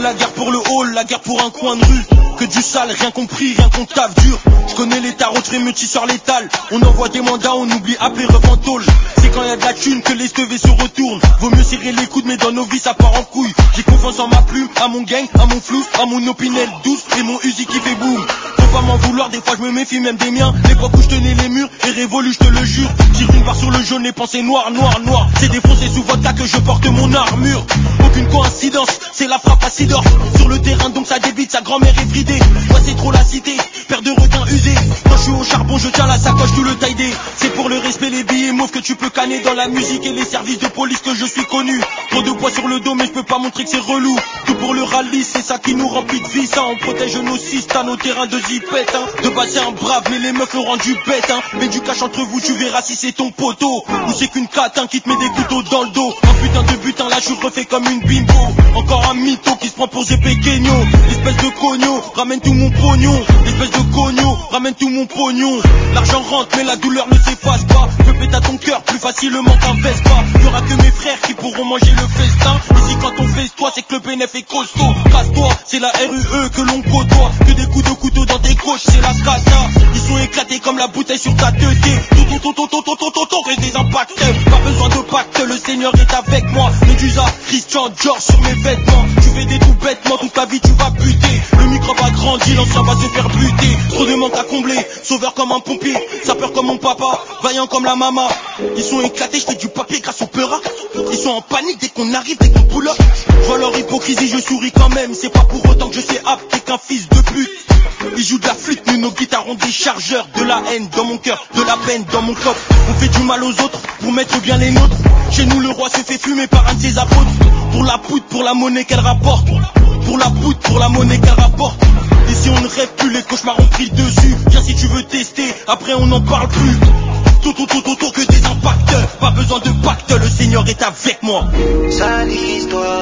la guerre pour le hall, la guerre pour un coin de rue. Que du sale, rien compris, rien qu'on taffe dur. Je connais les tarots de frémutisseurs létal. On envoie des mandats, on oublie appeler refantôle. C'est quand y a de la thune que les stevés se retournent. Vaut mieux serrer les coudes, mais dans nos vies ça part en couille. J'ai confiance en ma plume, à mon gang, à mon flou, à mon opinel douce et mon Uzi qui fait boum. Faut pas m'en vouloir, des fois je me méfie même des miens. L'époque où je tenais les murs est révolue, je te le jure. Tire une barre sur le jaune, les pensées noires, noires, noires. C'est défoncé sous vodka que je porte mon armure. Aucune coïncidence, c'est la frappe à Sidorf. Sur le terrain donc ça débite, sa grand-mère est bridée. Moi c'est trop la cité, paire de requins usés. Quand je suis au charbon, je tiens la sacoche, tout le taille-dé. C'est pour le respect, les billets mauves que tu peux canner dans la musique et les services de police que je suis connu. Trop de poids sur le dos, mais je peux pas montrer que c'est relou. Tout pour le rallye, c'est ça qui nous remplit de vie, ça. On protège nos cistes à nos terrains de zipette, hein. De base c'est un brave, mais les meufs l'ont rendu bête, hein. Mets du cash entre vous, tu verras si c'est ton poteau. Ou c'est qu'une catin qui te met des couteaux dans le dos. Un putain de butin, là je suis refait comme une bimbo. Encore un mytho qui se prend pour Zépé Kenyo. L'espèce de cogno, ramène tout mon pognon. L'espèce de cogno, ramène tout mon pognon. L'argent rentre mais la douleur ne s'efface pas. Je pète à ton cœur plus facilement qu'un Vespa. Y'aura que mes frères qui pourront manger le festin. Ici quand on fait toi c'est que le bénéf est costaud. Casse-toi, c'est la RUE que l'on côtoie. Que des coups de couteau dans tes coches, c'est la cata. Ils sont éclatés comme la bouteille sur ta tête. Reste des impacts. Pas besoin de pacte, le Seigneur est avec moi. Medusa, Christian Dior sur mes vêtements. Tu fais des tout bêtements, toute ta vie tu vas buter. Le micro va grandir, l'ancien va se faire buter. Trop de manque à combler, sauveur comme un pompier. Sapeur comme mon papa, vaillant comme la maman. Ils sont éclatés, je fais du papier grâce au peura. Ils sont en panique dès qu'on arrive, dès qu'on pull up. Je vois leur hypocrisie, je souris quand même. C'est pas pour autant que je sais apter qu'un fils de pute. Ils jouent de la flûte, nous nos guitares ont des chargeurs. De la haine dans mon cœur, de la peine dans mon coffre. On fait du mal aux autres pour mettre bien les nôtres. Chez nous le roi se fait fumer par un de ses apôtres. Pour la poudre, pour la monnaie qu'elle rapporte. Pour la poudre, pour la monnaie qu'elle rapporte. Et si on ne rêve plus, les cauchemars ont pris le dessus. Viens si tu veux tester, après on n'en parle plus. Que des impacts, pas besoin de pacte, le Seigneur est avec moi. Sale histoire.